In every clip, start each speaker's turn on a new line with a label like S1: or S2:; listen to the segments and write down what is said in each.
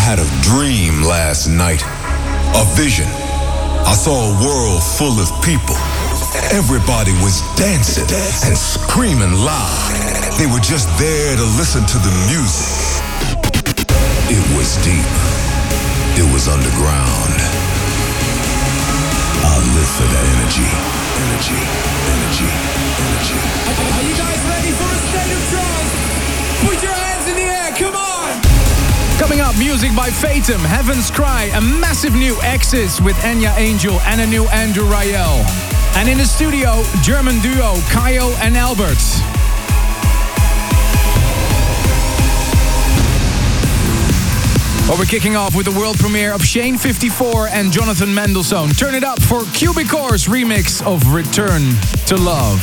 S1: had a dream last night, a vision. I saw a world full of people. Everybody was dancing and screaming loud. They were just there to listen to the music. It was deep. It was underground. I live for that energy. Energy, energy, energy.
S2: Are you guys ready for a state of trance? Put your hands in the air, come on!
S3: Coming up, music by Fatum, Heaven's Cry, a massive new Exis with Enya Angel and a new Andrew Rayel. And in the studio, German duo Kayo and Albert. Well, we're kicking off with the world premiere of Shane 54 and Jonathan Mendelssohn. Turn it up for Cubicore's remix of Return to Love.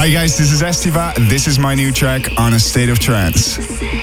S4: Hi guys, this is Estiva. This is my new track on A State of Trance.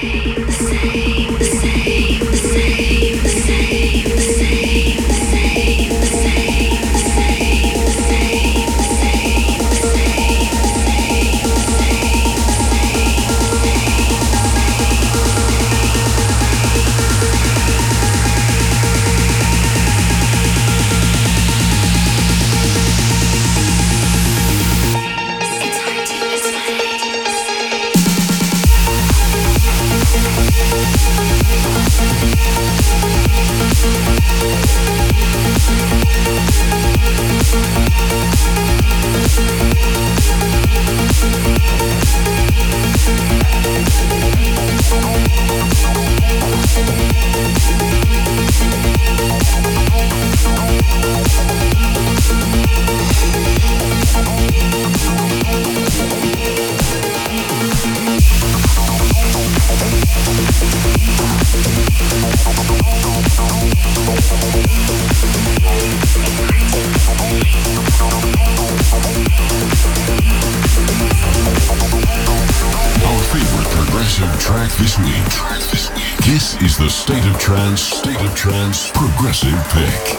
S5: This is the State of Trance Progressive Pick.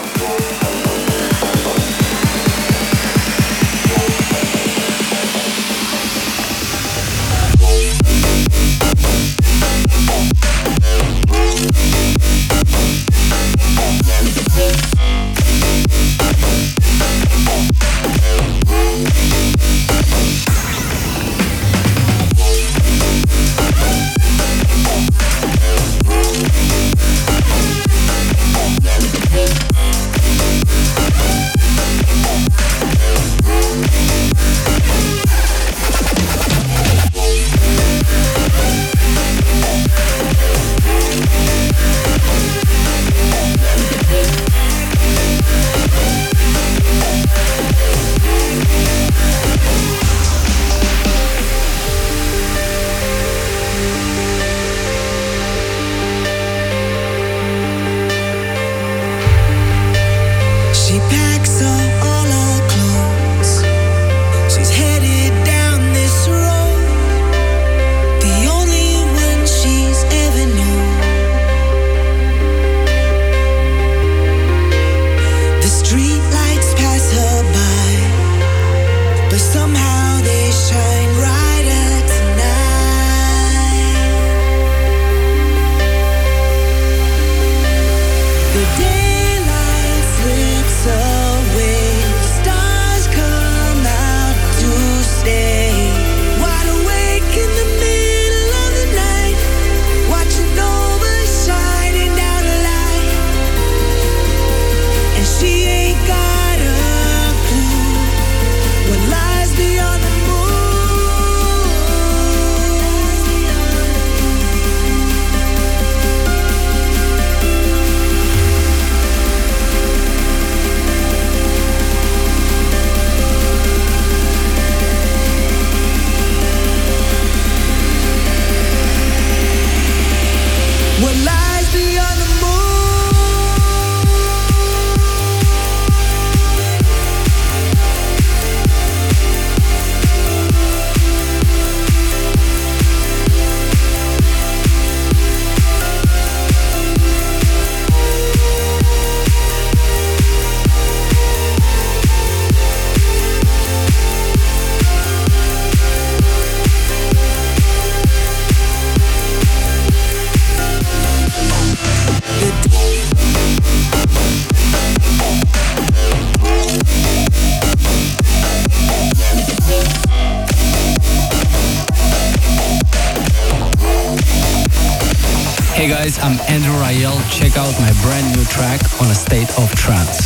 S3: Hey guys, I'm Andrew Rayel. Check out my brand new track on A State of Trance.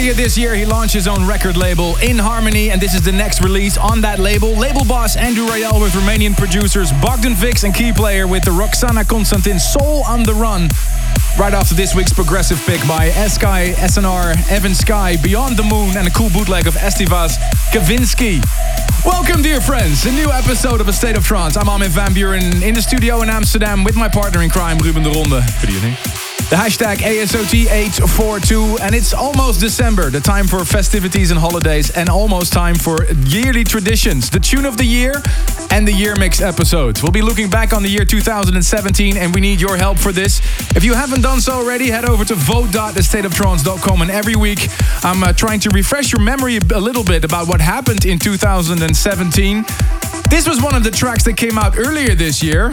S3: Earlier this year, he launched his own record label, In Harmony, and this is the next release on that label. Label boss Andrew Rayel with Romanian producers Bogdan Vix and key player with the Roxana Constantin Soul on the Run. Right after this week's progressive pick by Sky, SNR, Evan Sky, Beyond the Moon, and a cool bootleg of Estivaz Kavinsky. Welcome, dear friends, a new episode of A State of Trance. I'm Armin van Buuren in the studio in Amsterdam with my partner in crime, Ruben de Ronde. Good evening. The hashtag ASOT842, and it's almost December, the time for festivities and holidays, and almost time for yearly traditions, the tune of the year and the year mix episodes. We'll be looking back on the year 2017, and we need your help for this. If you haven't done so already, head over to vote.thestateoftrance.com, and every week I'm trying to refresh your memory a little bit about what happened in 2017. This was one of the tracks that came out earlier this year.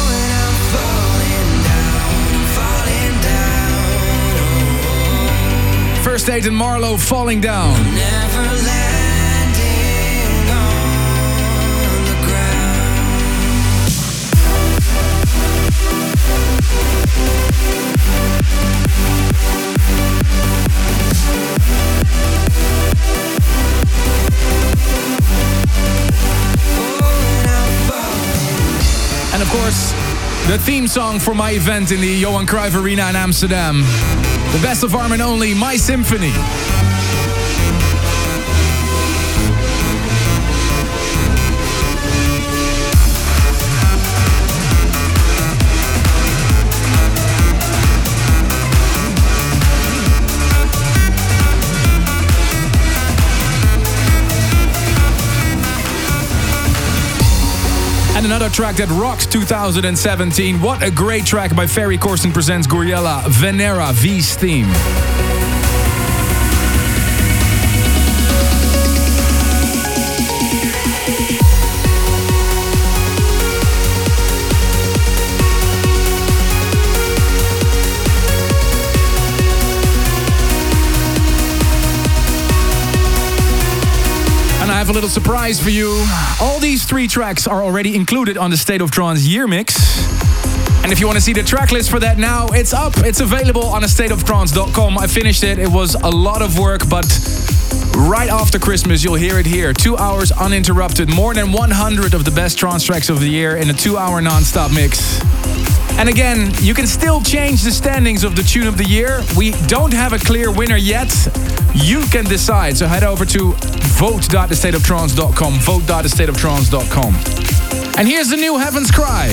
S3: First Aid and Marlowe, Falling Down.
S6: Never landing on the ground.
S3: And of course, the theme song for my event in the Johan Cruyff Arena in Amsterdam. The best of Armin only, My Symphony. And another track that rocks 2017. What a great track by Ferry Corsten presents Gouryella, Venera, V's theme. I have a little surprise for you. All these 3 tracks are already included on the State of Trance year mix. And if you want to see the track list for that now, it's up. It's available on stateoftrance.com. I finished it. It was a lot of work, but right after Christmas, you'll hear it here. 2 hours uninterrupted. More than 100 of the best trance tracks of the year in a 2-hour non-stop mix. And again, you can still change the standings of the tune of the year. We don't have a clear winner yet. You can decide. So head over to vote.thestateoftrance.com. Vote.thestateoftrance.com. And here's the new Heaven's Cry.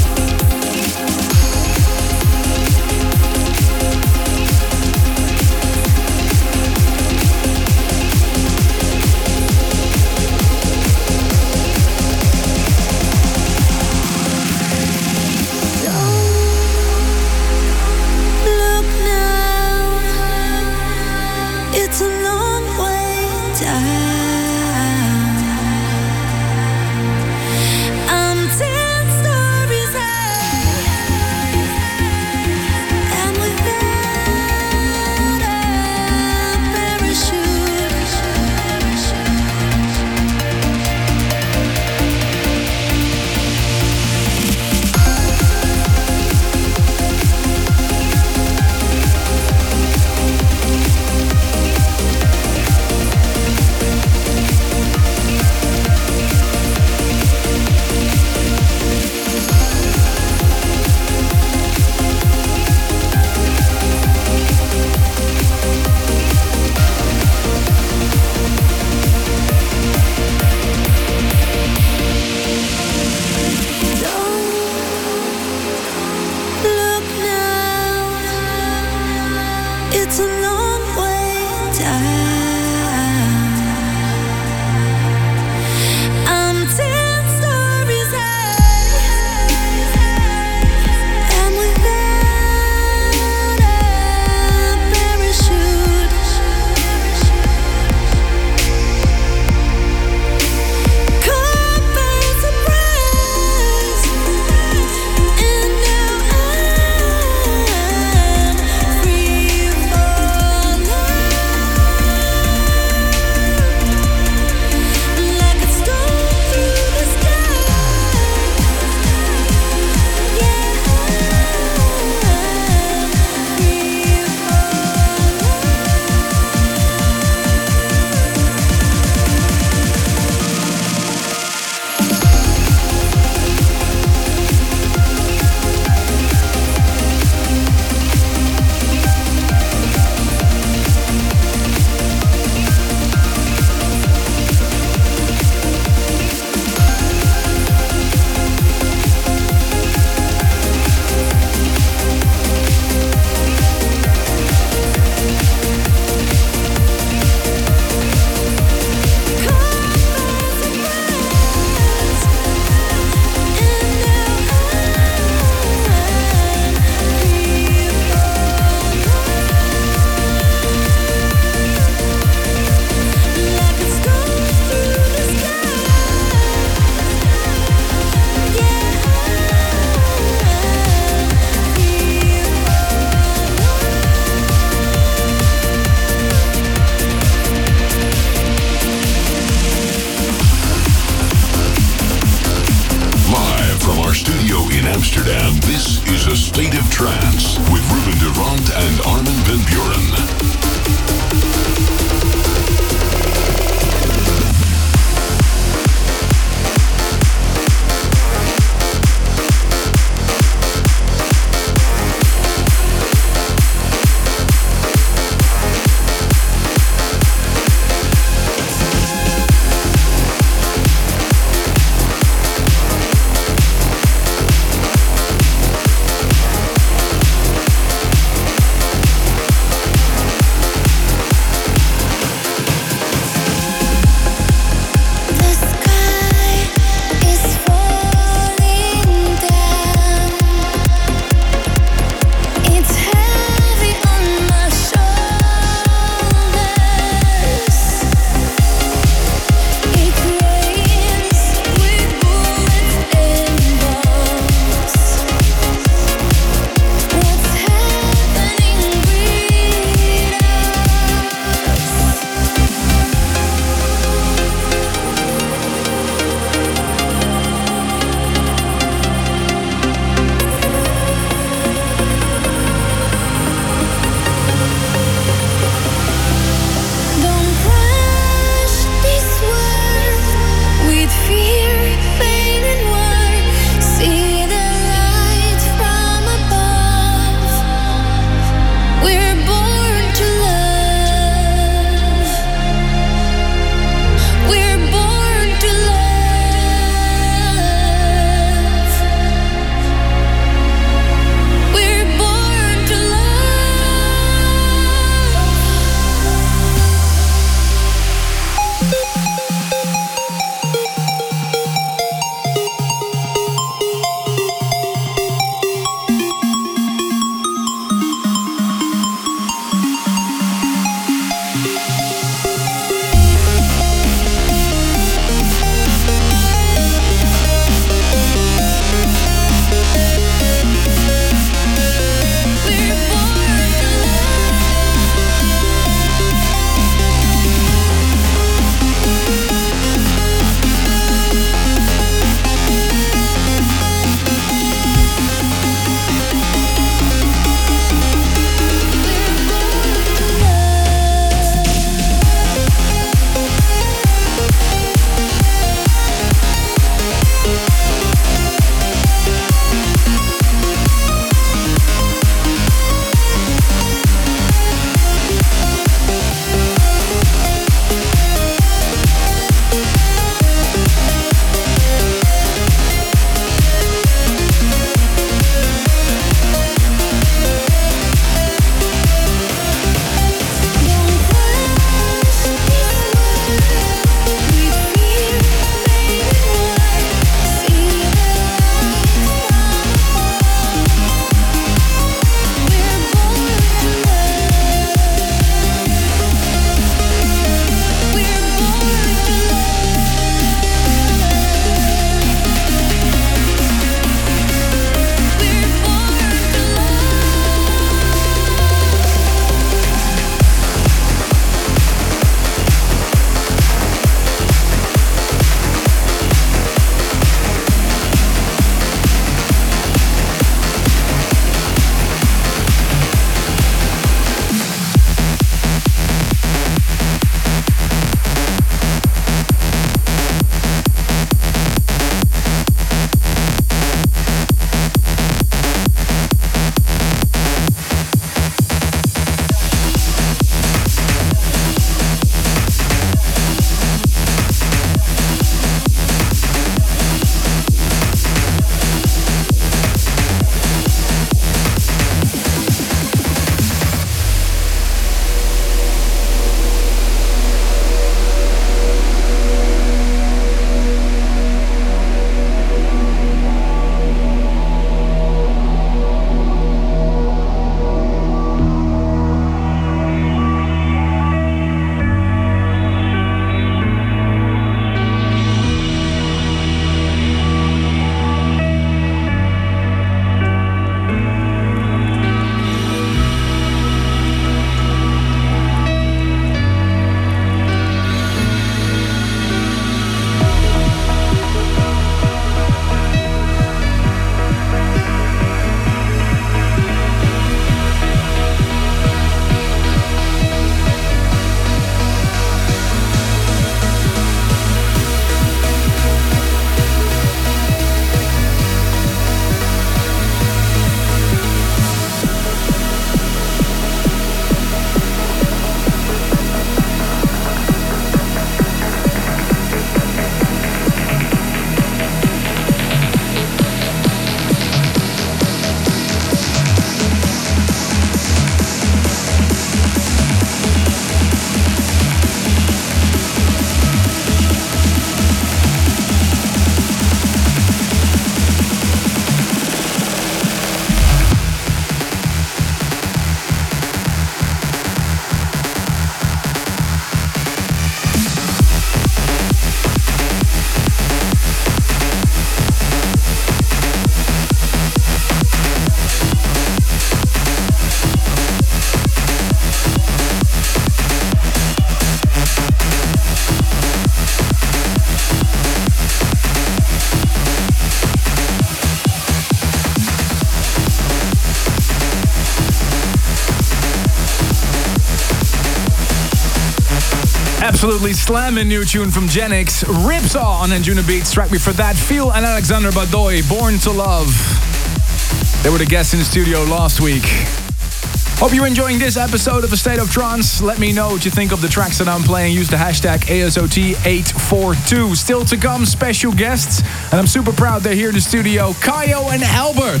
S3: Absolutely slamming new tune from Genix. Ripsaw on Anjuna Beats. Track me for that. Phil and Alexander Badoy, Born to Love. They were the guests in the studio last week. Hope you're enjoying this episode of A State of Trance. Let me know what you think of the tracks that I'm playing. Use the hashtag ASOT842. Still to come, special guests. And I'm super proud they're here in the studio. Kayo and Albert.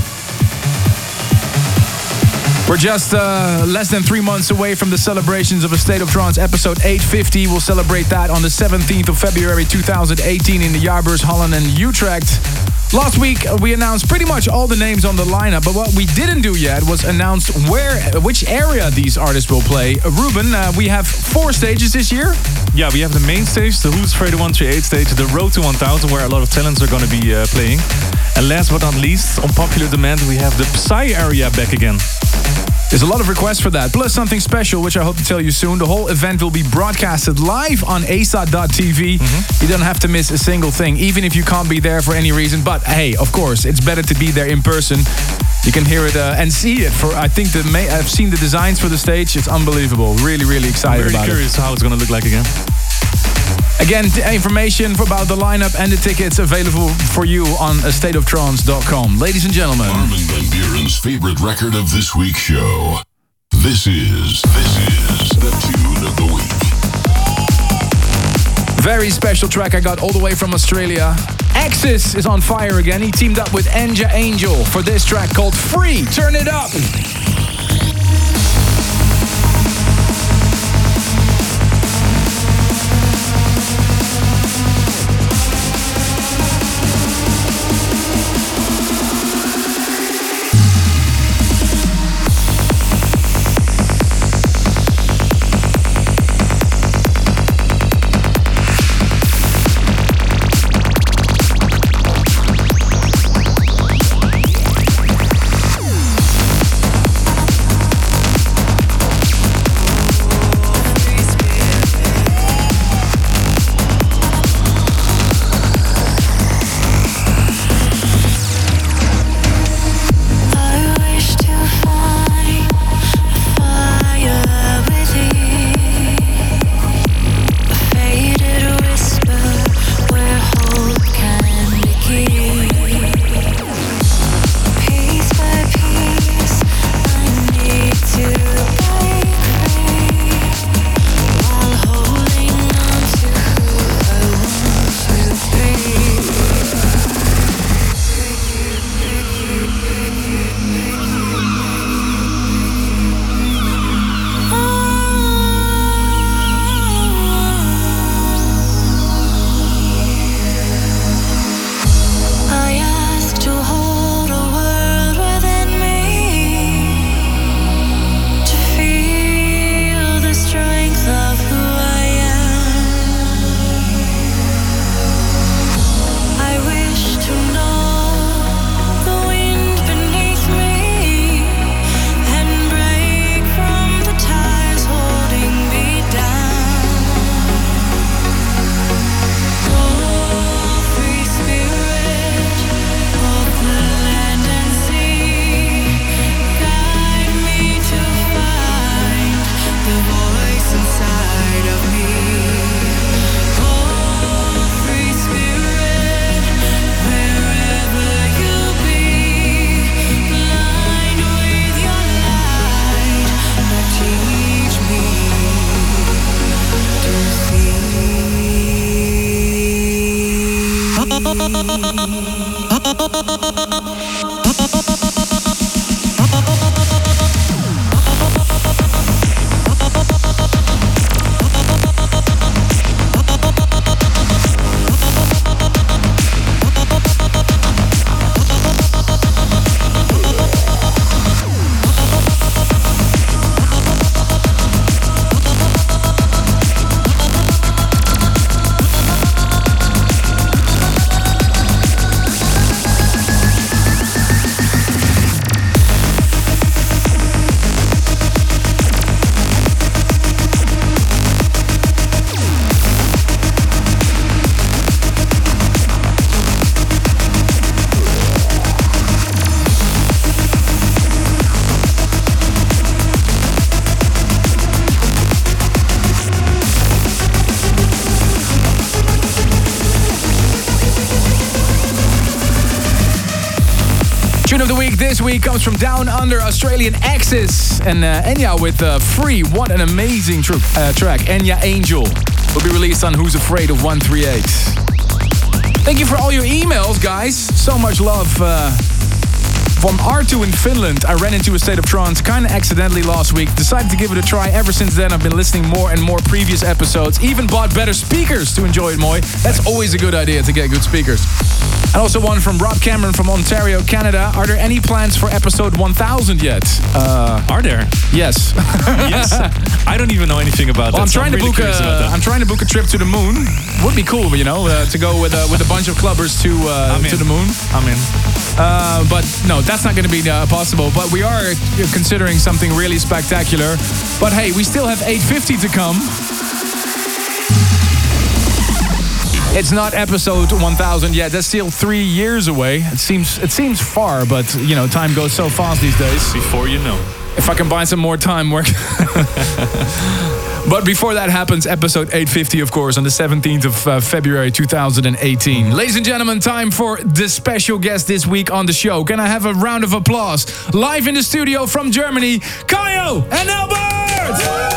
S3: We're just less than 3 months away from the celebrations of A State of Trance episode 850. We'll celebrate that on the 17th of February 2018 in the Jaarbeurs, Holland and Utrecht. Last week, we announced pretty much all the names on the lineup, but what we didn't do yet was announce which area these artists will play. Ruben, we have 4 stages this year.
S7: Yeah, we have the main stage, the Who's Afraid of 138 stage, the Road to 1000, where a lot of talents are going to be playing. And last but not least, on popular demand, we have the Psy area back again.
S3: There's a lot of requests for that, plus something special, which I hope to tell you soon. The whole event will be broadcasted live on ASOT.tv. You don't have to miss a single thing, even if you can't be there for any reason. But hey, of course, it's better to be there in person. You can hear it and see it. I've seen the designs for the stage. It's unbelievable. Really, really excited about it.
S7: I'm very curious how it's going to look like again.
S3: Again, information about the lineup and the tickets available for you on astateoftrance.com. Ladies and gentlemen.
S5: Armin van Buuren's favorite record of this week's show. This is the Tune of the Week.
S3: Very special track I got all the way from Australia. Axis is on fire again. He teamed up with Anja Angel for this track called Free. Turn it up. week this week comes from Down Under Australian Axis. And Enya with Free. What an amazing track. Enya Angel will be released on Who's Afraid of 138. Thank you for all your emails, guys. So much love. From Artu in Finland, I ran into A State of Trance kind of accidentally last week. Decided to give it a try. Ever since then, I've been listening more and more previous episodes. Even bought better speakers to enjoy it more. That's always a good idea to get good speakers. And also one from Rob Cameron from Ontario, Canada. Are there any plans for episode 1000 yet?
S7: Are there?
S3: Yes.
S7: Yes. I don't even know anything about that.
S3: I'm trying to book a trip to the moon. Would be cool, you know, to go with a bunch of clubbers to the moon.
S7: I'm in.
S3: But no, that's not going to be possible. But we are considering something really spectacular. But hey, we still have 850 to come. It's not episode 1000 yet. That's still 3 years away. It seems far, but you know, time goes so fast these days.
S7: Before you know.
S3: If I can buy some more time, work. But before that happens, episode 850, of course, on the 17th of February 2018. Ladies and gentlemen, time for the special guest this week on the show. Can I have a round of applause? Live in the studio from Germany, Kayo and Albert!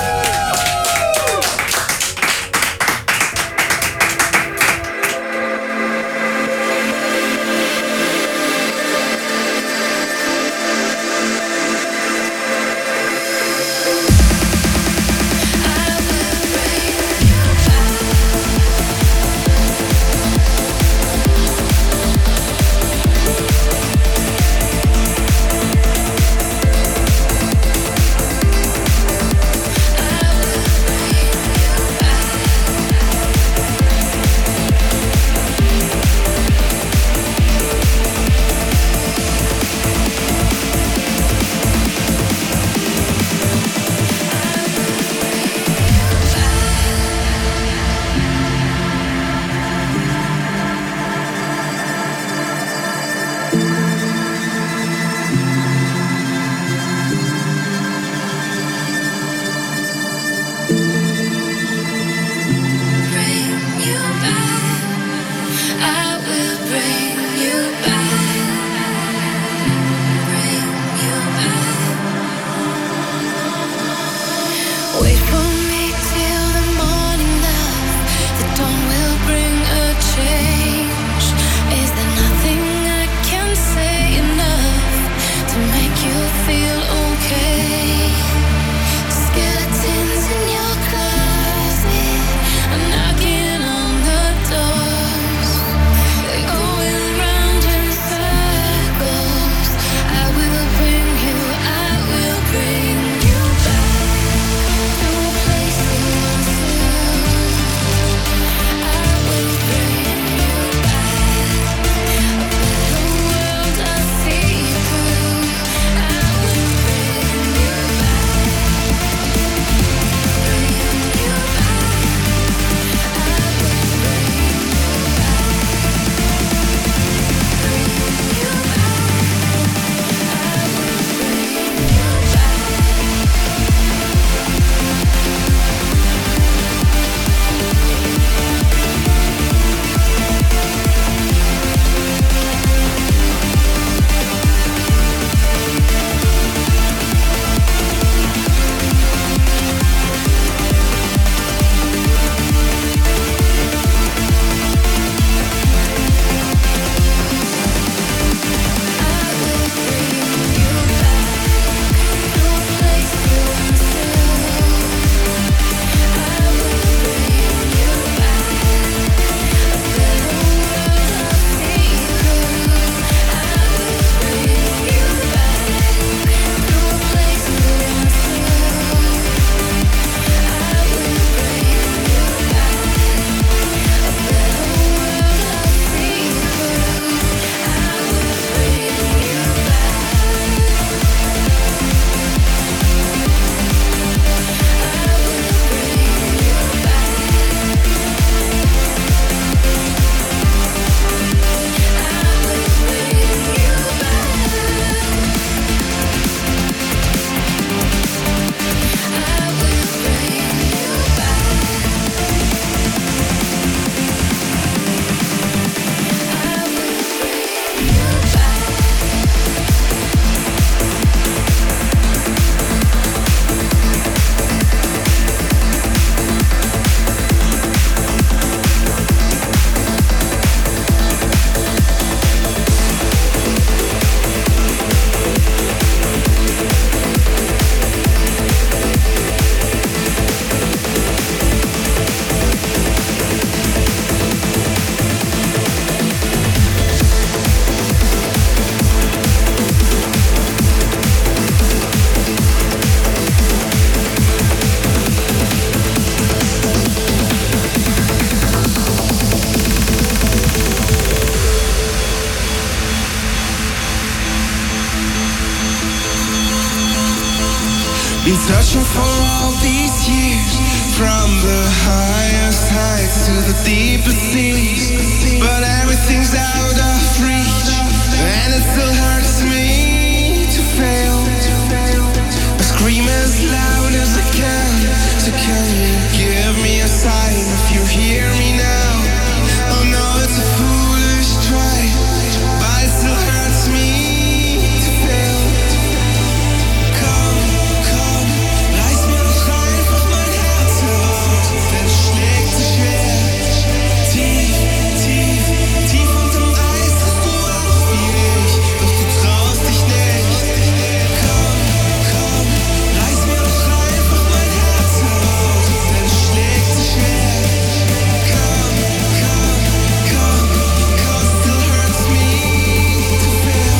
S6: for all these years, from the highest heights to the deepest seas, but everything's out of reach, and it still hurts me to fail. I scream as loud as I can, so can you give me a sign if you hear me now? Oh no, it's a foolish try, but it still hurts me to fail. Komm, komm, reiß mir doch einfach mein Herz heraus, denn es schlägt so schwer. Tief, tief, tief unterm Eis hast du auch wie ich, doch du traust dich nicht. Komm, komm, reiß mir doch einfach mein Herz heraus, denn es schlägt so schwer. Komm, komm, komm, 'cause it still hurts me to fail.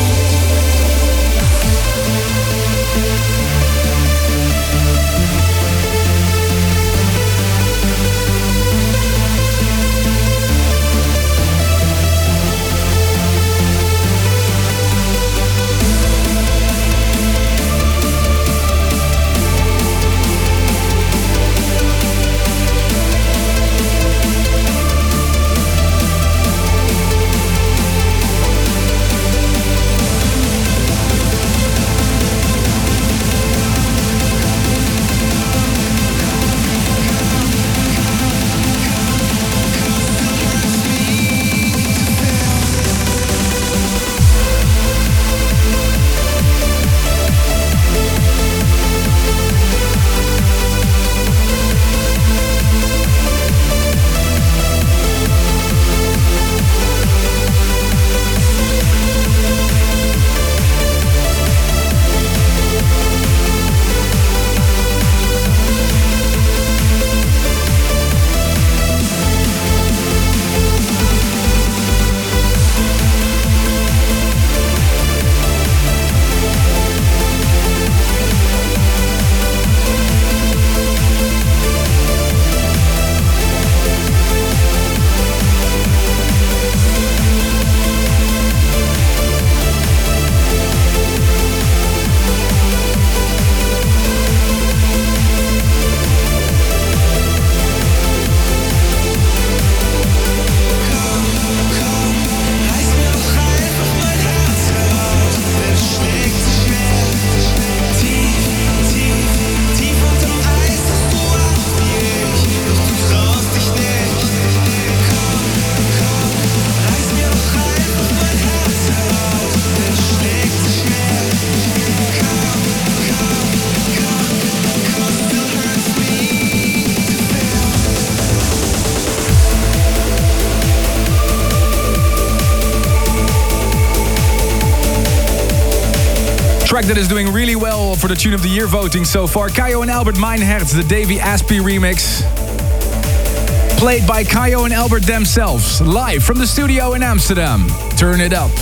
S3: Track that is doing really well for the Tune of the Year voting so far. Kayo and Albert Mein Herz, the Davey Asprey remix. Played by Kayo and Albert themselves, live from the studio in Amsterdam. Turn it up.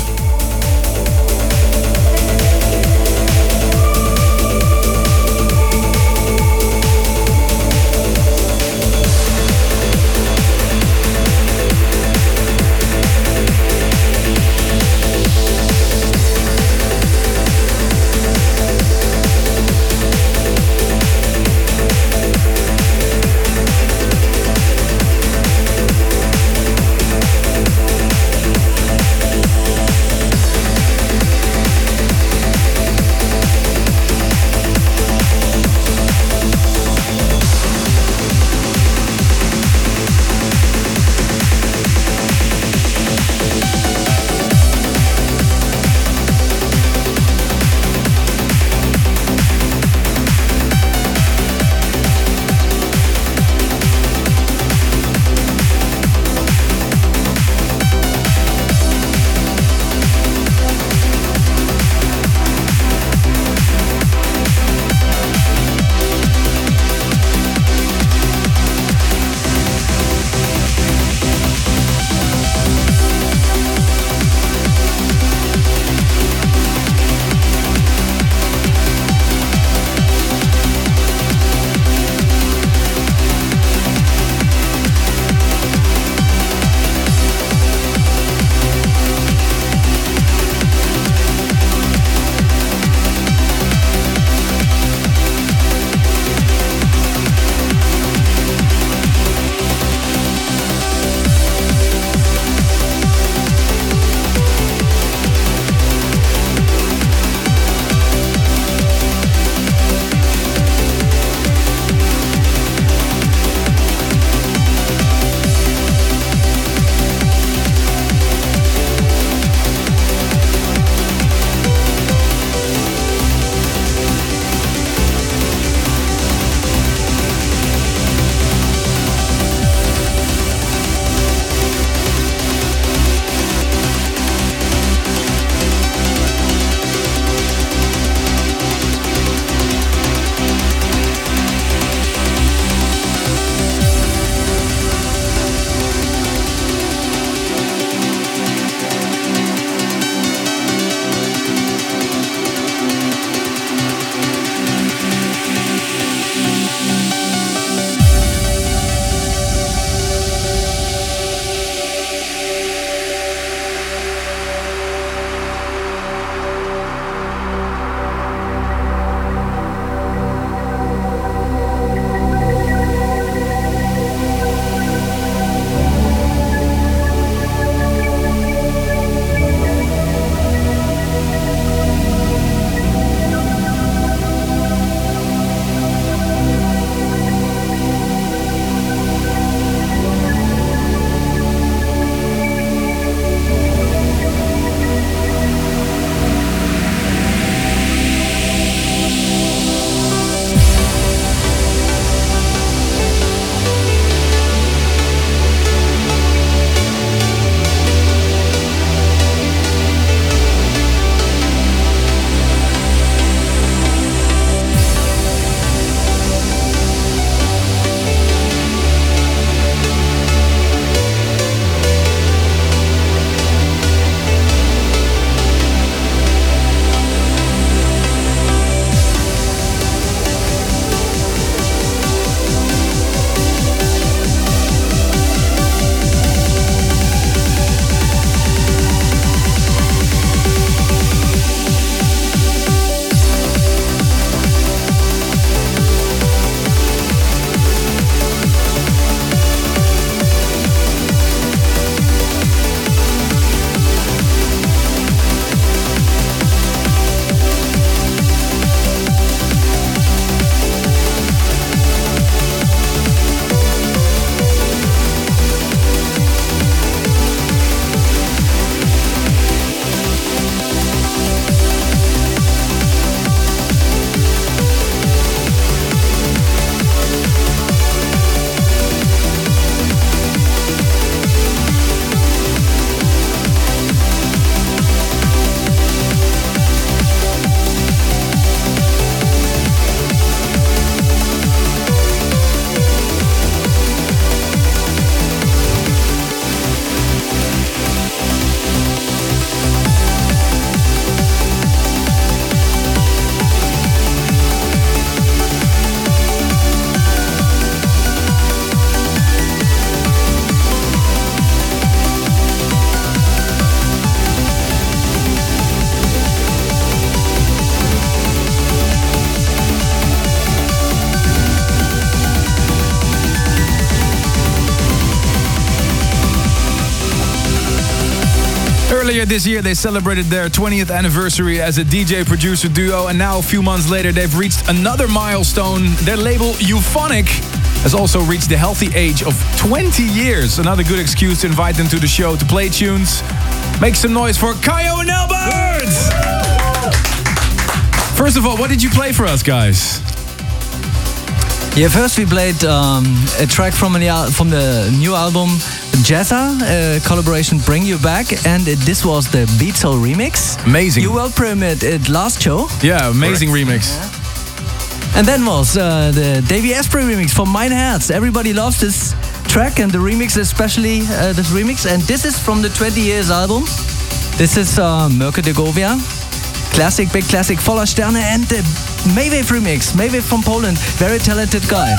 S3: Earlier this year, they celebrated their 20th anniversary as a DJ-producer duo, and now a few months later, they've reached another milestone. Their label, Euphonic, has also reached the healthy age of 20 years. Another good excuse to invite them to the show to play tunes. Make some noise for Kayo and Albert! First of all, what did you play for us, guys?
S8: Yeah, first we played a track from the new album Jazza, collaboration Bring You Back, and this was the Beatles remix.
S3: Amazing.
S8: You will premiered it last show.
S3: Yeah, amazing remix.
S8: Yeah. And then was the Davey Asprey remix from Mein Herz. Everybody loves this track and the remix, especially this remix. And this is from the 20 years album. This is Mirko de Govia. Classic, big classic, voller Sterne, and the Maywave remix. Maywave from Poland, very talented guy.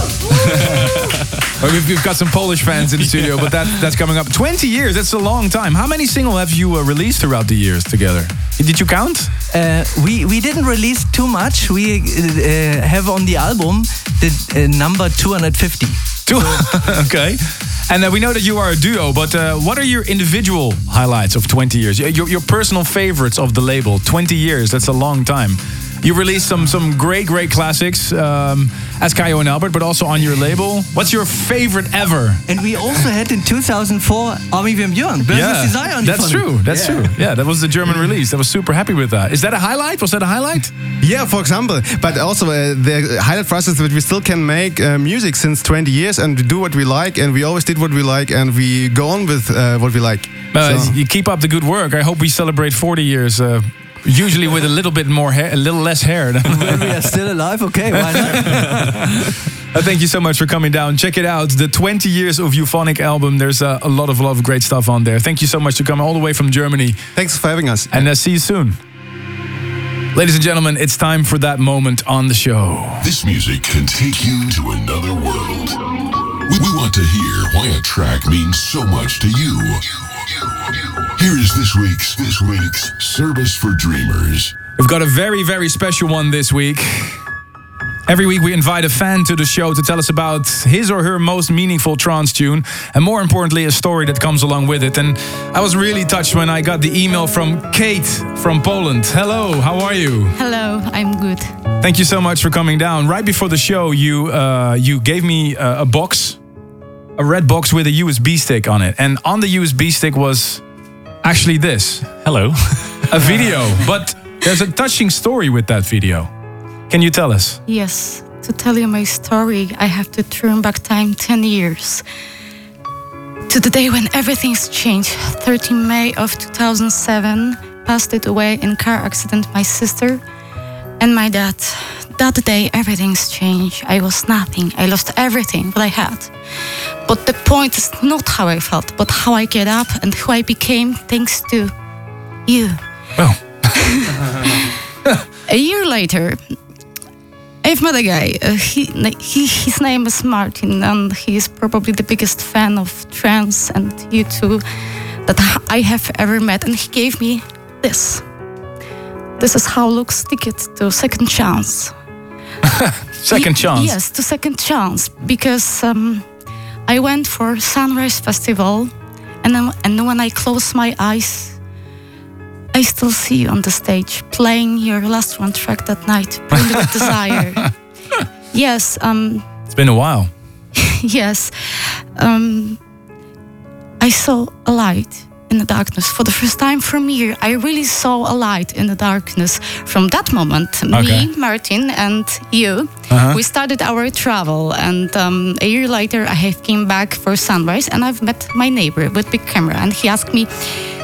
S3: Well, we've got some Polish fans in the studio, but that's coming up. 20 years, that's a long time. How many singles have you released throughout the years together? Did you count?
S8: We didn't release too much. We have on the album the number 250.
S3: Okay. And we know that you are a duo, but what are your individual highlights of 20 years? Your personal favorites of the label? 20 years, that's a long time. You released some great classics as Kayo and Albert, but also on your label. What's your favorite ever?
S8: And we also had in 2004 Armin van Buuren, Burning Desire on
S3: That's true. That's true. Yeah, that was the German release. I was super happy with that. Is that a highlight? Was that a highlight?
S9: Yeah, for example. But also the highlight for us is that we still can make music since 20 years and do what we like, and we always did what we like, and we go on with what we like.
S3: You keep up the good work. I hope we celebrate 40 years. Usually with a little bit more hair, a little less hair.
S8: When we are still alive, okay, why not?
S3: Thank you so much for coming down. Check it out, the 20 years of Euphonic album. There's a lot of great stuff on there. Thank you so much for coming all the way from Germany.
S9: Thanks for having us.
S3: And see you soon. Ladies and gentlemen, it's time for that moment on the show.
S5: This music can take you to another world. We want to hear why a track means so much to you. Here is this week's Service for Dreamers.
S3: We've got a very special one this week. Every week we invite a fan to the show to tell us about his or her most meaningful trance tune, and more importantly, a story that comes along with it. And I was really touched when I got the email from Kate from Poland. Hello, how are you?
S10: Hello, I'm good.
S3: Thank you so much for coming down. Right before the show, you gave me a box, a red box with a USB stick on it. And on the USB stick was actually this.
S7: Hello.
S3: A video. But there's a touching story with that video. Can you tell us?
S10: Yes. To tell you my story, I have to turn back time 10 years. To the day when everything's changed. 13 May of 2007, passed it away in car accident, my sister and my dad. That day, everything's changed. I was nothing. I lost everything that I had. But the point is not how I felt, but how I get up and who I became thanks to you.
S3: Oh.
S10: A year later, I've met a guy. His name is Martin, and he is probably the biggest fan of trance and U2 that I have ever met. And he gave me this. This is how looks ticket to Second Chance.
S3: Second Chance?
S10: Yes, to Second Chance. Because I went for Sunrise Festival, and when I close my eyes, I still see you on the stage playing your last one track that night, Bring Me Desire. Yes.
S3: It's been a while.
S10: Yes. I saw a light in the darkness. For the first time from here, I really saw a light in the darkness. From that moment, me, Martin, and you, we started our travel. And a year later, I have came back for Sunrise, and I've met my neighbor with big camera. And he asked me,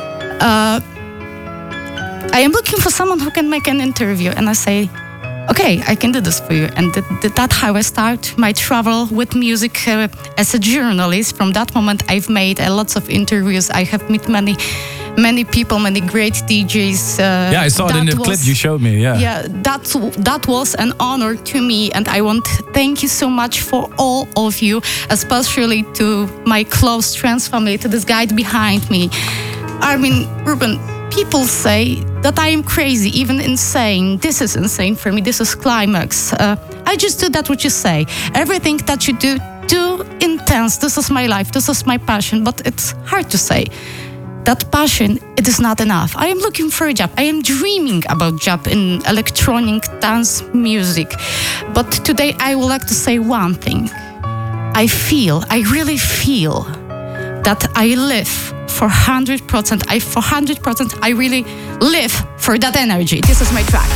S10: I am looking for someone who can make an interview. And I say, okay, I can do this for you. And that's how I start my travel with music as a journalist. From that moment, I've made lots of interviews. I have met many people, many great DJs.
S3: Yeah, I saw it in the clip you showed me.
S10: Yeah, that was an honor to me. And I want to thank you so much for all of you, especially to my close trance family, to this guy behind me. Armin, Ruben, people say that I am crazy, even insane. This is insane for me. This is climax. I just do that what you say. Everything that you do, too intense. This is my life. This is my passion. But it's hard to say that passion, it is not enough. I am looking for a job. I am dreaming about job in electronic dance music. But today I would like to say one thing. I really feel that I live for 100%. For 100%, I really live for that energy. This is my track.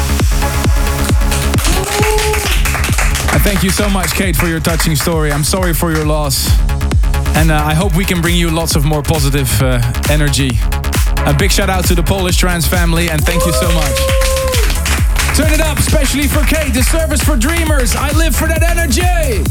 S3: Thank you so much, Kate, for your touching story. I'm sorry for your loss. And I hope we can bring you lots of more positive energy. A big shout out to the Polish trance family, and thank you so much. Turn it up, especially for Kate, the service for dreamers. I live for that energy.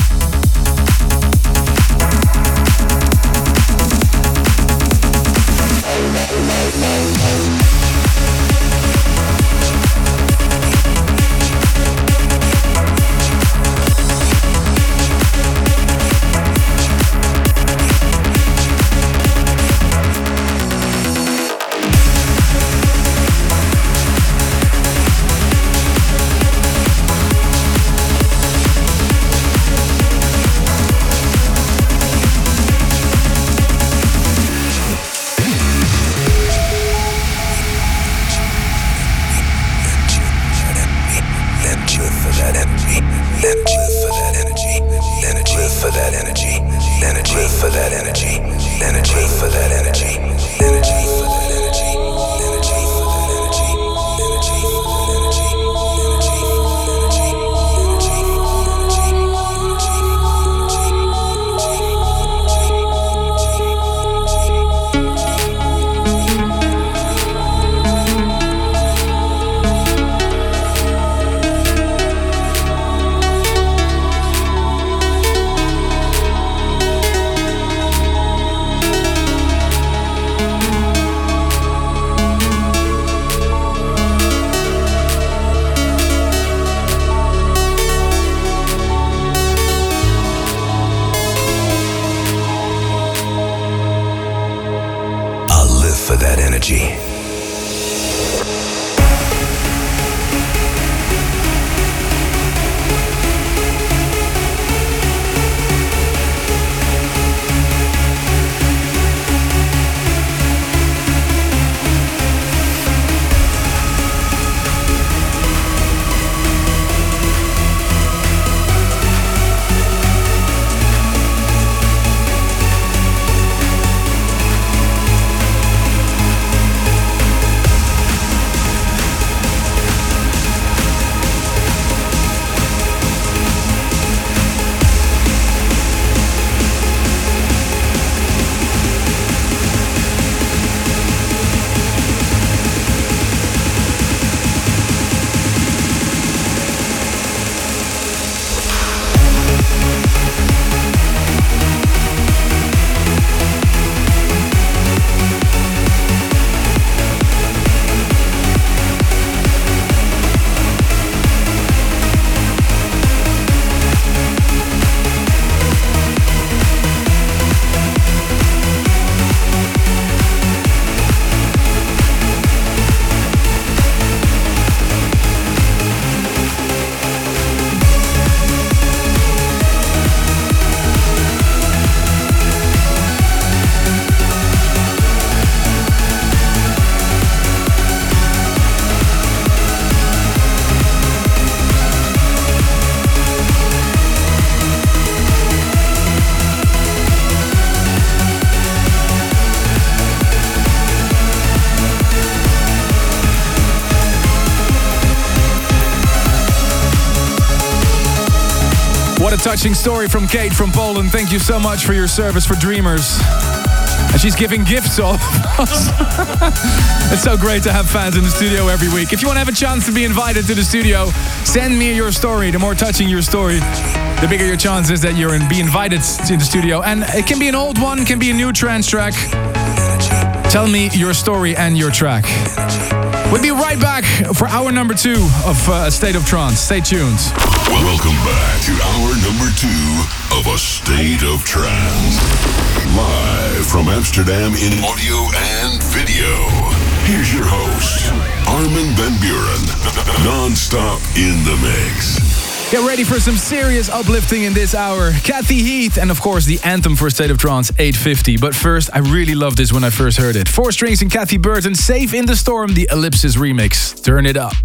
S3: What a touching story from Kate from Poland. Thank you so much for your service for dreamers. And she's giving gifts off. It's so great to have fans in the studio every week. If you want to have a chance to be invited to the studio, send me your story. The more touching your story, the bigger your chance is that you're be invited to the studio. And it can be an old one, can be a new trance track. Tell me your story and your track. We'll be right back for hour number 2 of A State of Trance. Stay tuned.
S5: Welcome back to hour number 2 of A State of Trance. Live from Amsterdam in audio and video. Here's your host, Armin van Buuren. Non-stop in the mix.
S3: Get ready for some serious uplifting in this hour. Kathy Heath and of course the anthem for State of Trance 850. But first, I really loved this when I first heard it. 4 Strings and Kathy Burton, Safe in the Storm, the Ellipsis remix. Turn it up.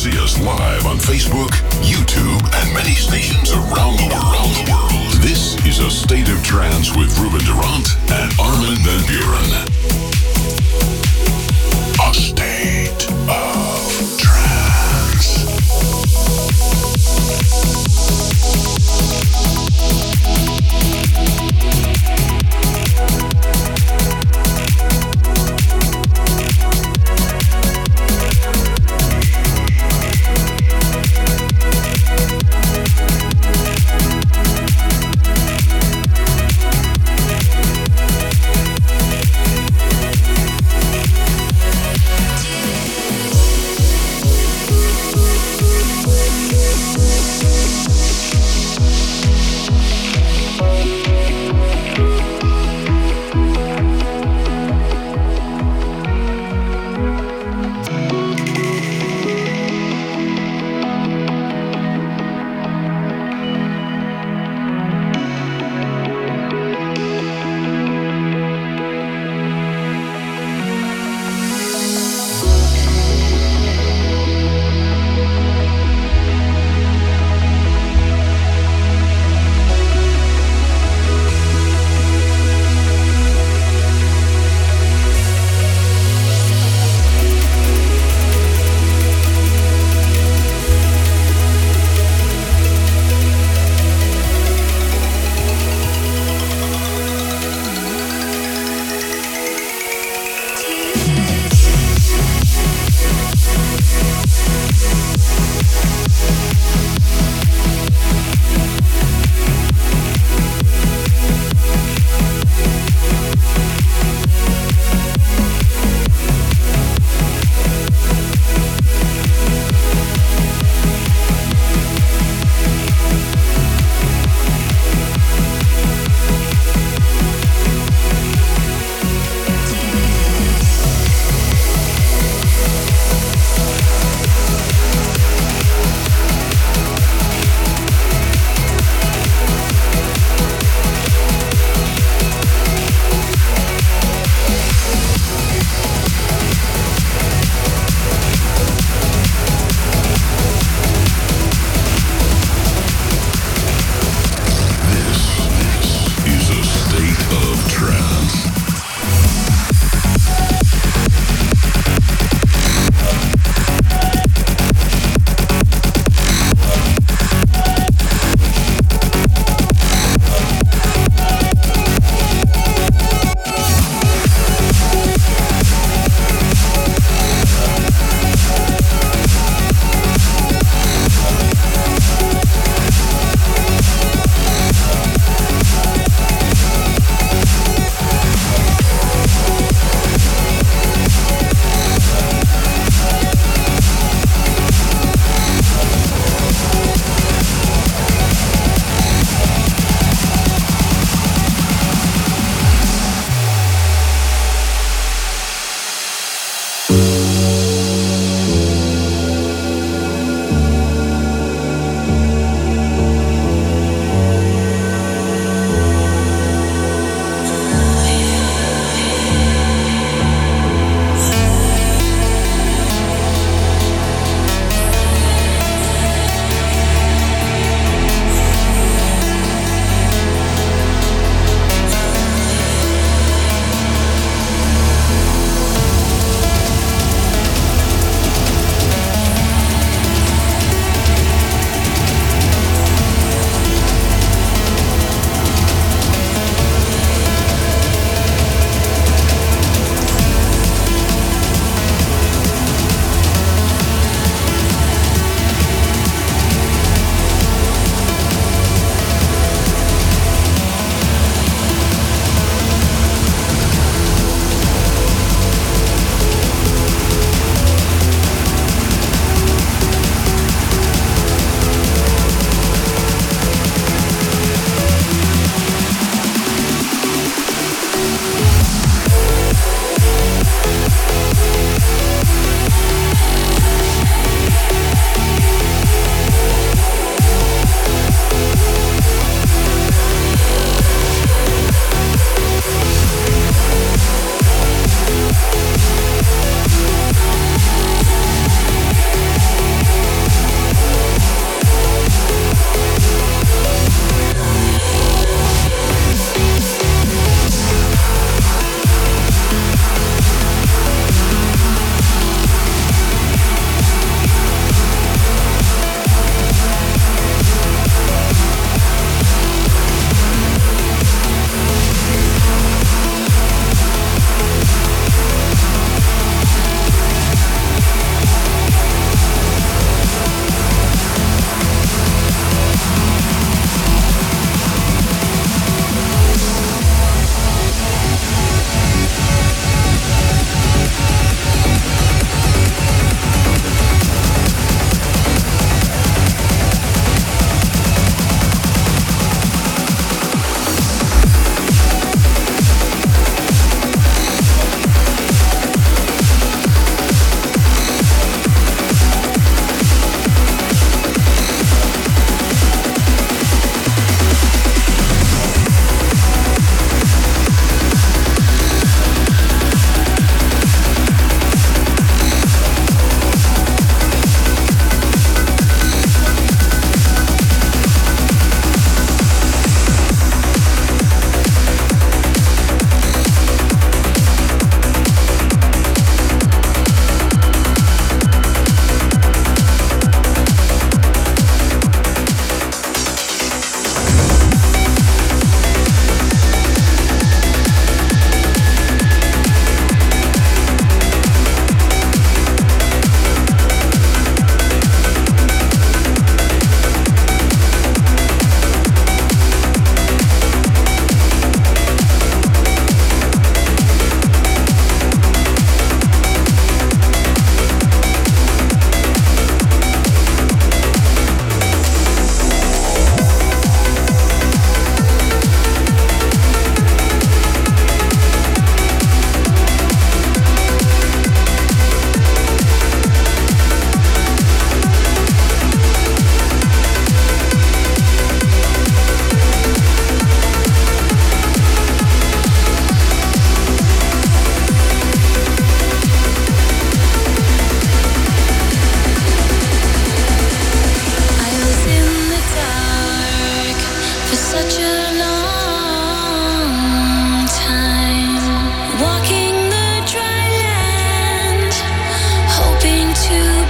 S5: see us live on Facebook, YouTube, and many stations around the world. This is A State of Trance with Ruben Durant and Armin van Buuren. A State of Trance.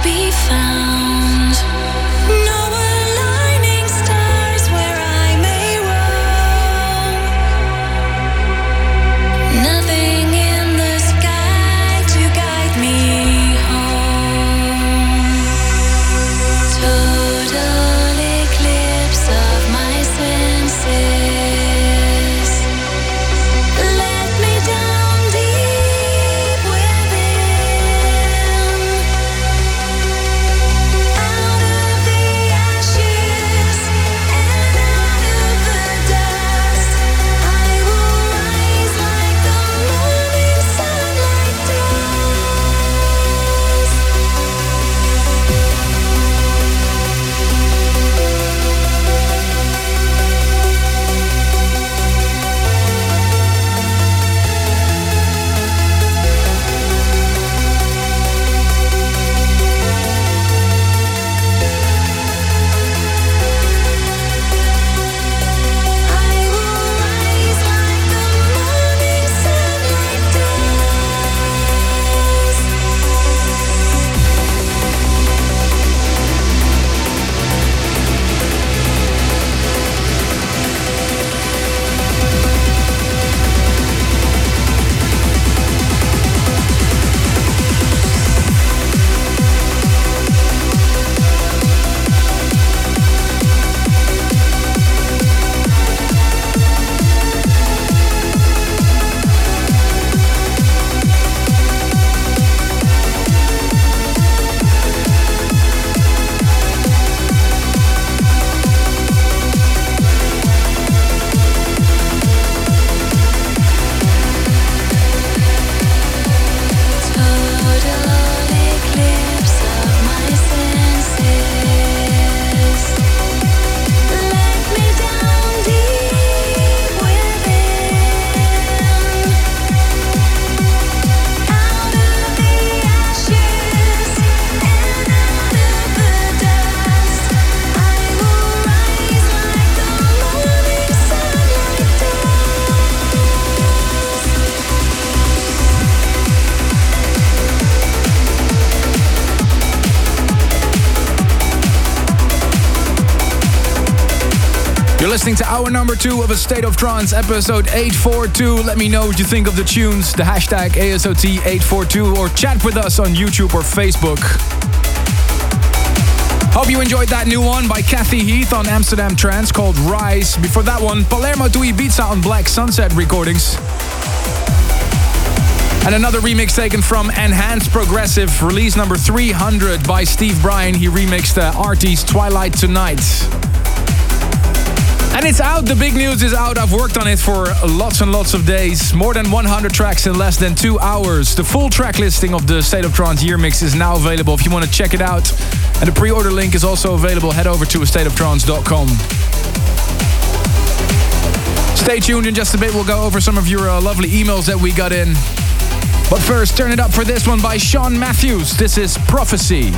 S11: be found. No aligning stars where I may roam. Nothing in the sky to guide me home. Total eclipse of my senses. Let me down deep within. Out of the ashes and out of the dust, I will rise like the morning sunlight does. I will rise like the morning sunlight does. Total eclipse of my senses. Let me down deep within. Out of the ashes and out of the dust, I will rise like the morning sunlight
S3: You're listening to hour number 2 of A State of Trance, episode 842. Let me know what you think of the tunes, the hashtag ASOT842, or chat with us on YouTube or Facebook. Hope you enjoyed that new one by Kathy Heath on Amsterdam Trance called Rise. Before that one, Palermo to Ibiza on Black Sunset Recordings. And another remix taken from Enhanced Progressive, release number 300 by Steve Bryan. He remixed Artie's Twilight Tonight. And it's out, the big news is out. I've worked on it for lots and lots of days. More than 100 tracks in less than 2 hours. The full track listing of the State of Trance year mix is now available if you want to check it out. And the pre-order link is also available. Head over to astateoftrance.com. Stay tuned, in just a bit we'll go over some of your lovely emails that we got in. But first, turn it up for this one by Sean Matthews. This is Prophecy.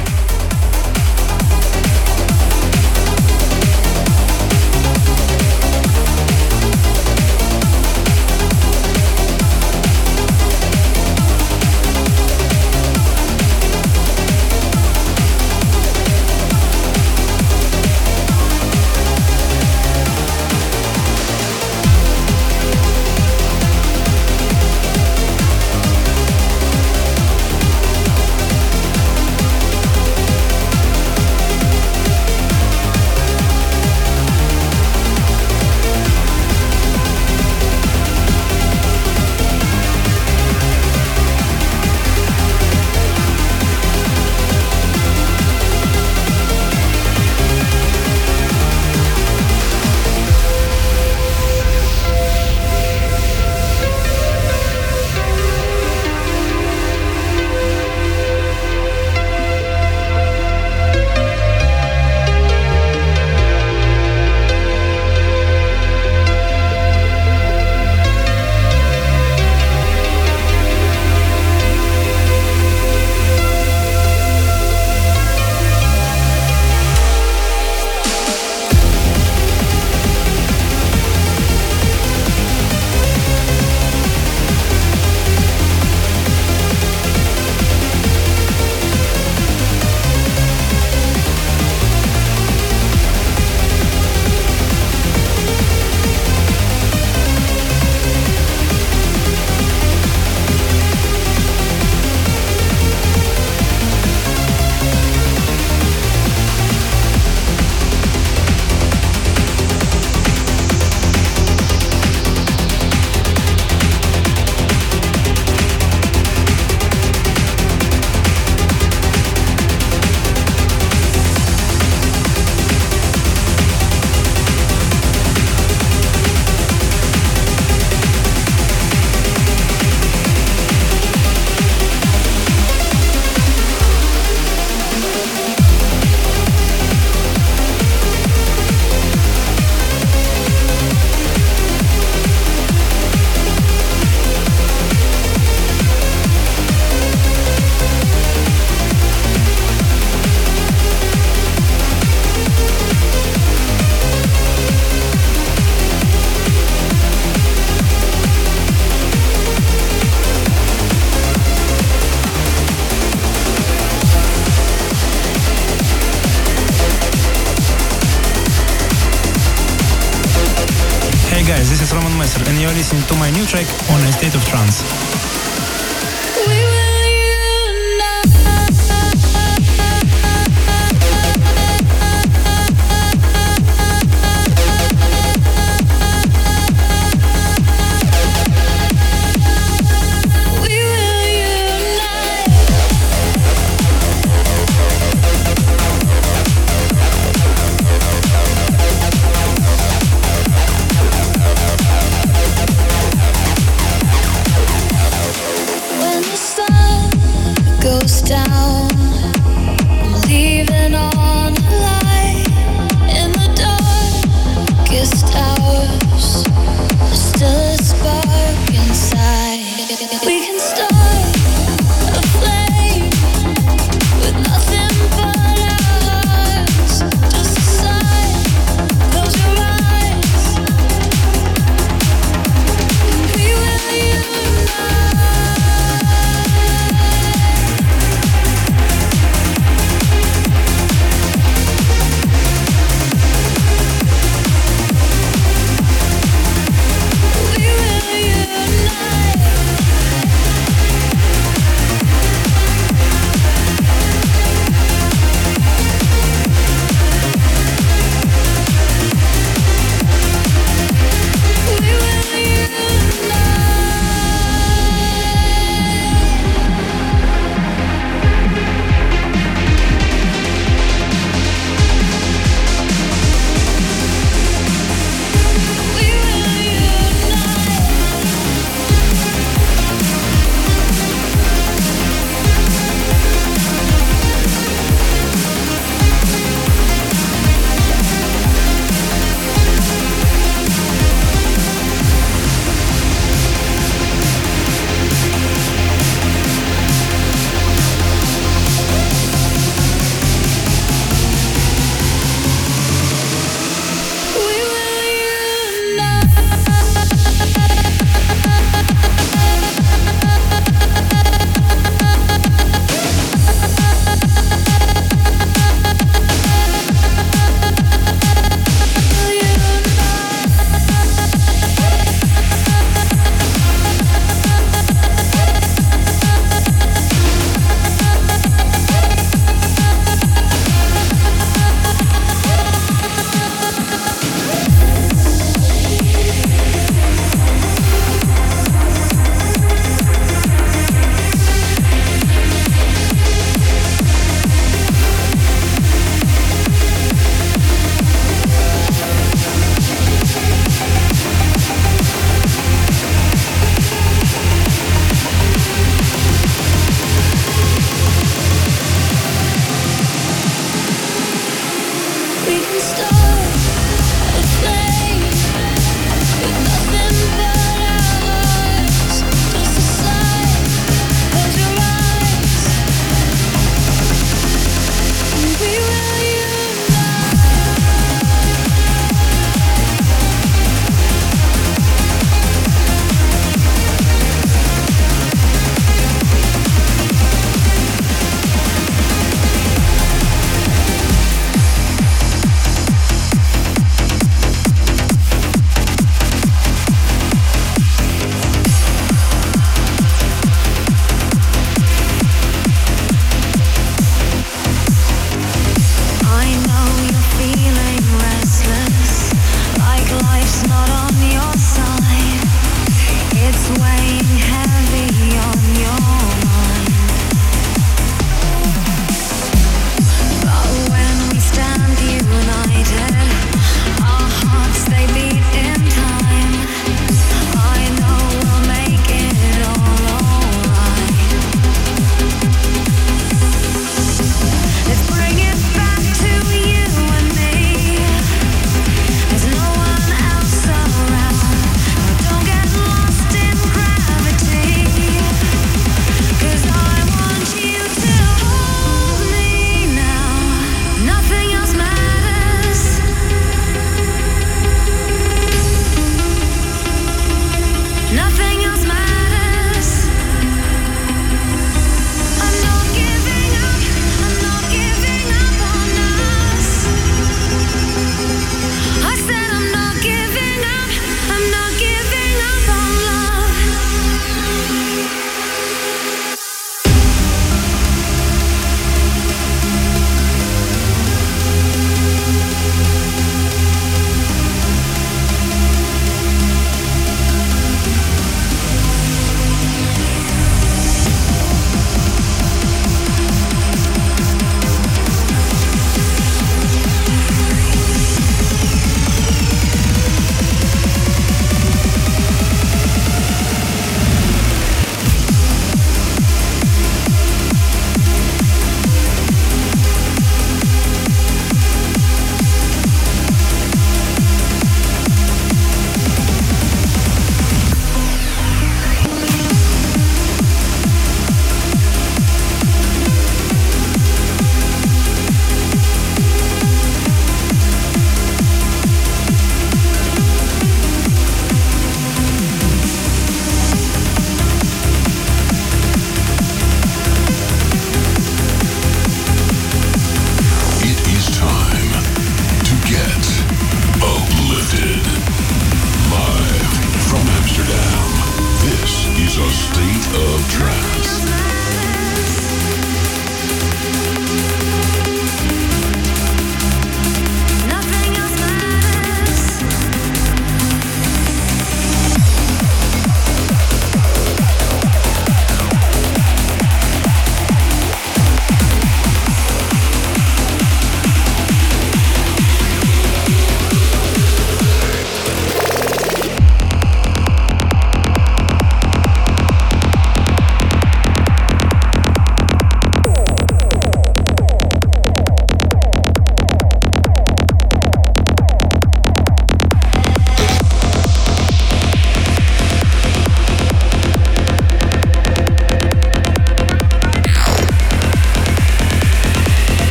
S12: guys, this is Roman Messer and you're listening to my new track on A State of Trance.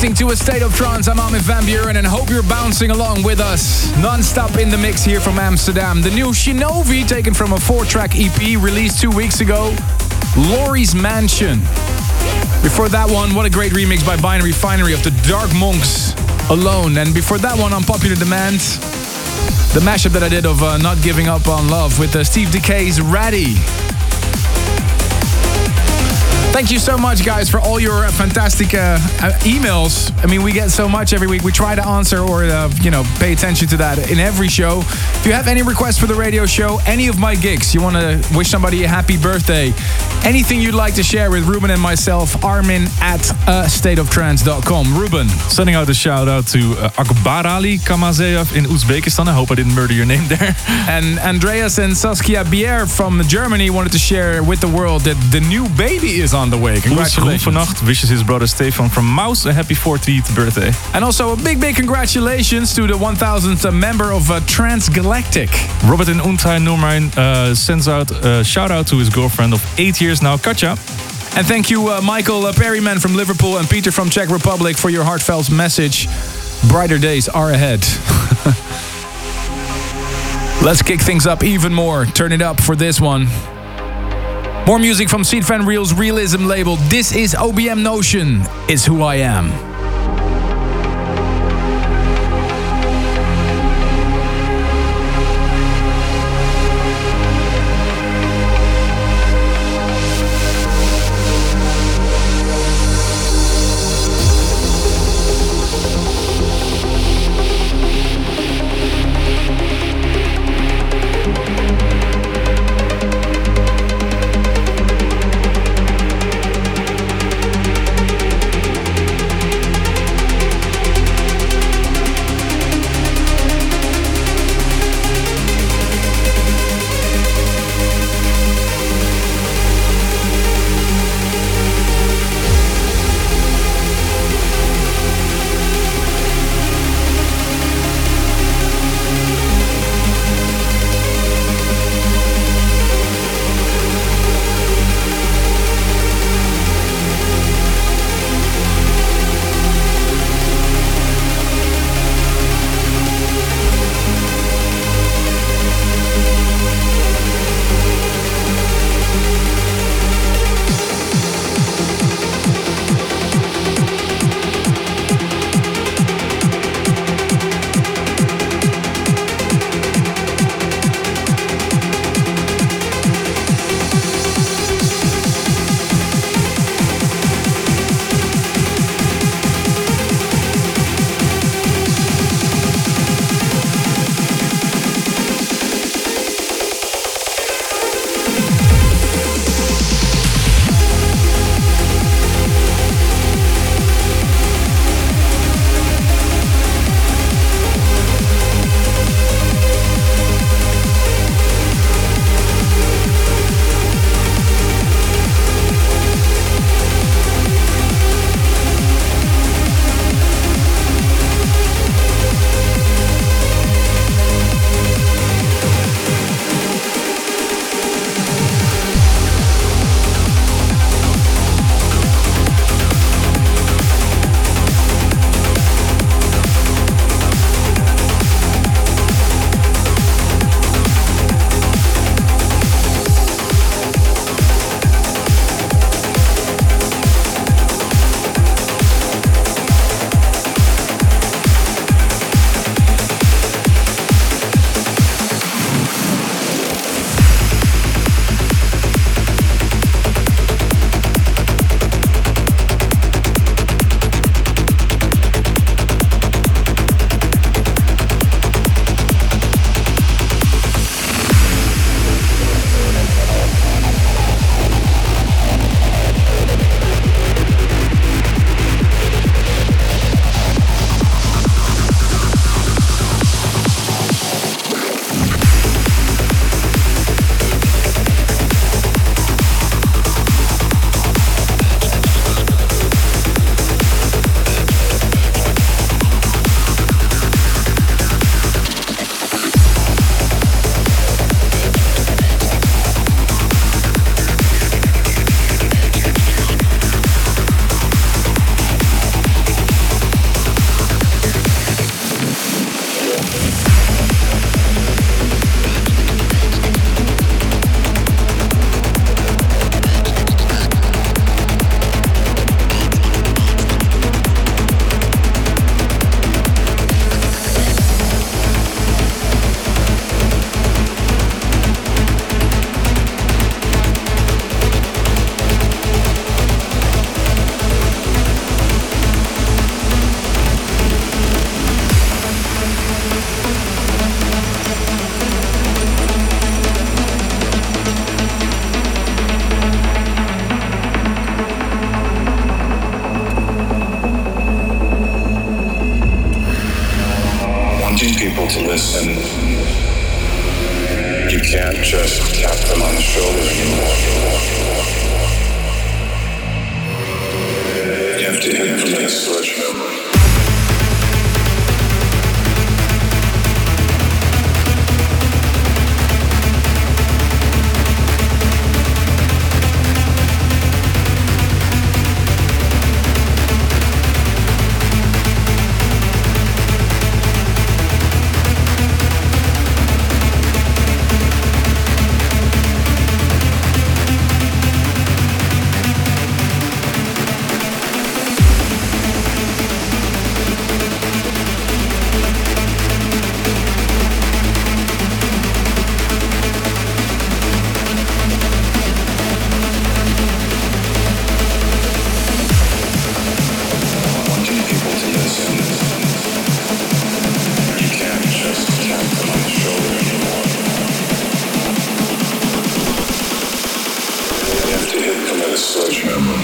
S3: listening to A State of Trance. I'm Armin van Buuren and hope you're bouncing along with us. Non-stop in the mix here from Amsterdam. The new Shinobi, taken from a 4-track EP released 2 weeks ago. Laurie's Mansion. Before that one, what a great remix by Binary Finery of the Dark Monks, Alone. And before that one, on Popular Demand, the mashup that I did of Not Giving Up on Love with Steve Decay's Ratty. Thank you so much, guys, for all your fantastic emails. I mean, we get so much every week. We try to answer or, pay attention to that in every show. If you have any requests for the radio show, any of my gigs, you want to wish somebody a happy birthday, anything you'd like to share with Ruben and myself, Armin at stateoftrance.com. Ruben.
S7: Sending out a shout out to Akbarali Kamazeev in Uzbekistan. I hope I didn't murder your name there.
S3: And Andreas and Saskia Bier from Germany wanted to share with the world that the new baby is on the way. Congratulations.
S7: Vannacht wishes his brother Stefan from Mouse a happy 40th birthday.
S3: And also a big congratulations to the 1000th member of Transgalactic.
S7: Robert in Untai Noormijn sends out a shout out to his girlfriend of 8 years now, Katja.
S3: And thank you Michael Perryman from Liverpool and Peter from Czech Republic for your heartfelt message. Brighter days are ahead. Let's kick things up even more. Turn it up for this one. More music from Sied van Riel's Realism label. This is OBM Notion, Is Who I Am.
S5: a sledgehammer.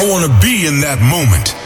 S1: I want to be in that moment.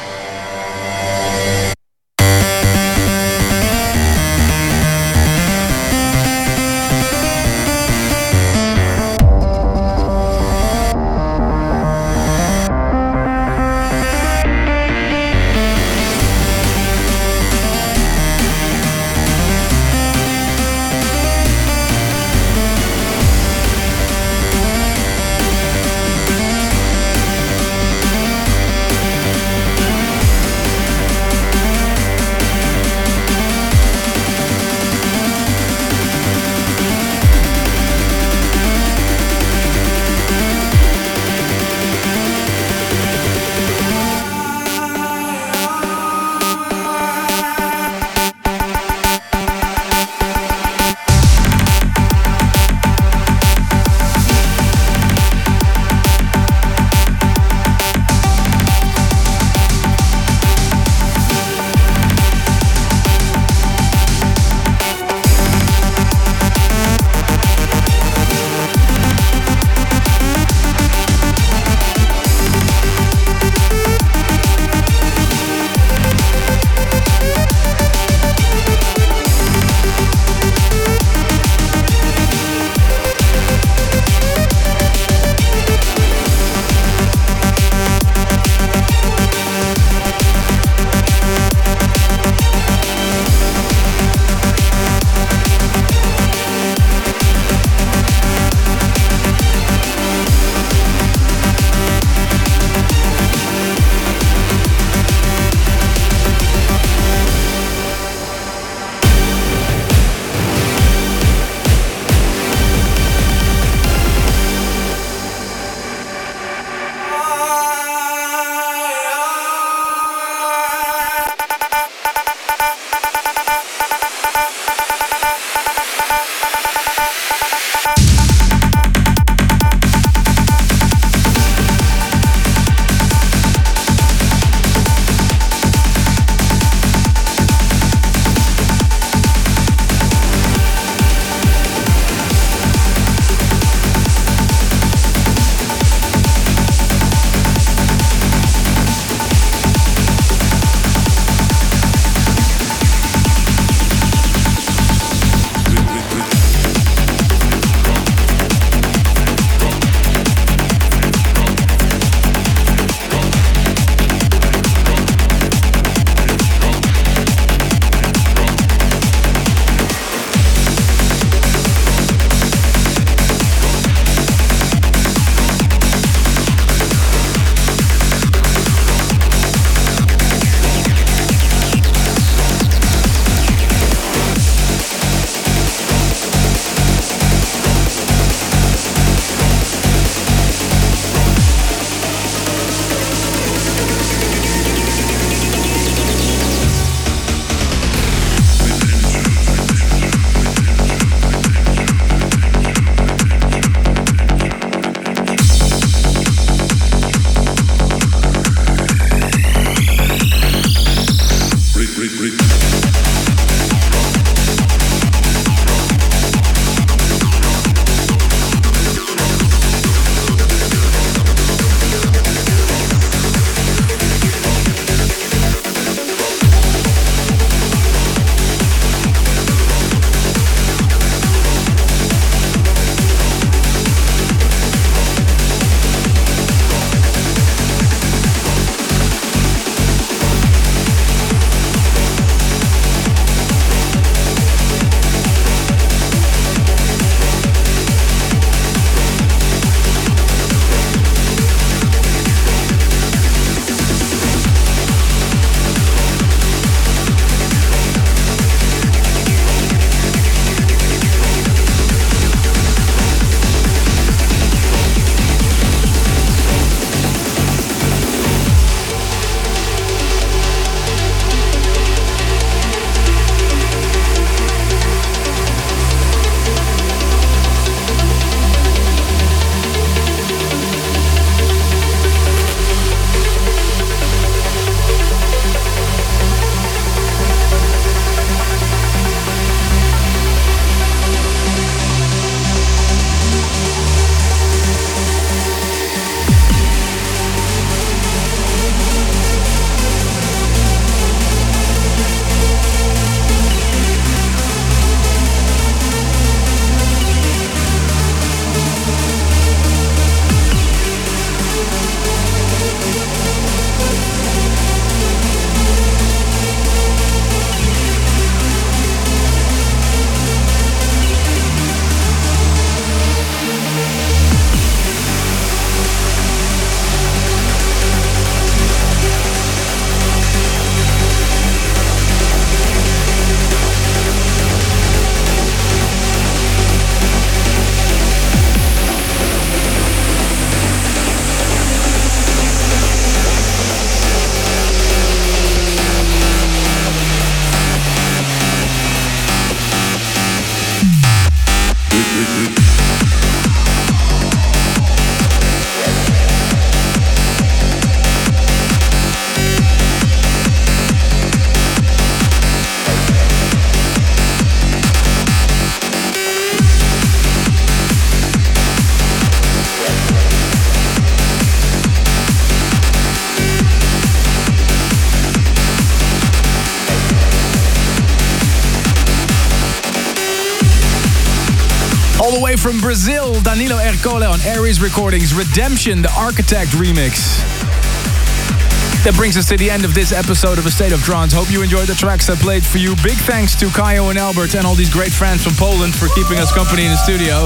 S3: All the way from Brazil, Danilo Ercole on Aries Recordings, Redemption, the Architect remix. That brings us to the end of this episode of A State of Trance. Hope you enjoyed the tracks I played for you. Big thanks to Kayo and Albert and all these great friends from Poland for keeping us company in the studio.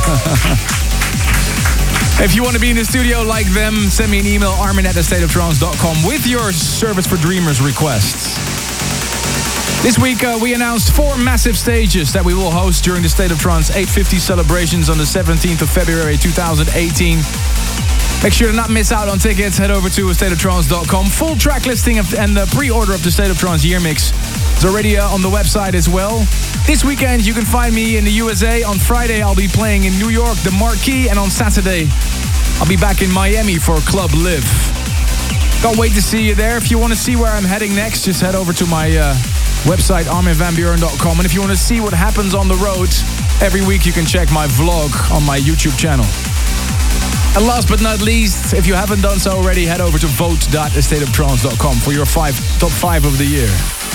S3: If you want to be in the studio like them, send me an email, armin@astateoftrance.com with your Service for Dreamers requests. This week we announced 4 massive stages that we will host during the State of Trance 850 celebrations on the 17th of February 2018. Make sure to not miss out on tickets. Head over to astateoftrance.com. Full track listing and the pre-order of the State of Trance year mix is already on the website as well. This weekend you can find me in the USA. On Friday I'll be playing in New York, the Marquee, and on Saturday I'll be back in Miami for Club Live. Can't wait to see you there. If you want to see where I'm heading next, just head over to my website, arminvanbuuren.com. And if you want to see what happens on the road, every week you can check my vlog on my YouTube channel. And last but not least, if you haven't done so already, head over to vote.astateoftrance.com for your top 5 of the year.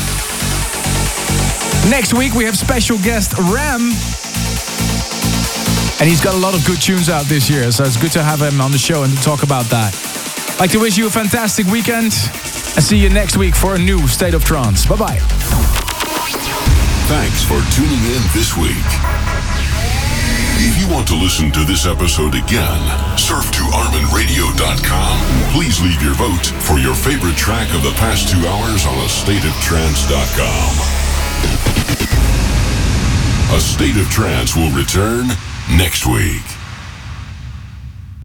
S3: Next week we have special guest Ram. And he's got a lot of good tunes out this year, so it's good to have him on the show and to talk about that. I'd like to wish you a fantastic weekend and see you next week for a new State of Trance. Bye-bye.
S5: Thanks for tuning in this week. If you want to listen to this episode again, surf to arminradio.com. Please leave your vote for your favorite track of the past 2 hours on astateoftrance.com. A State of Trance will return next week.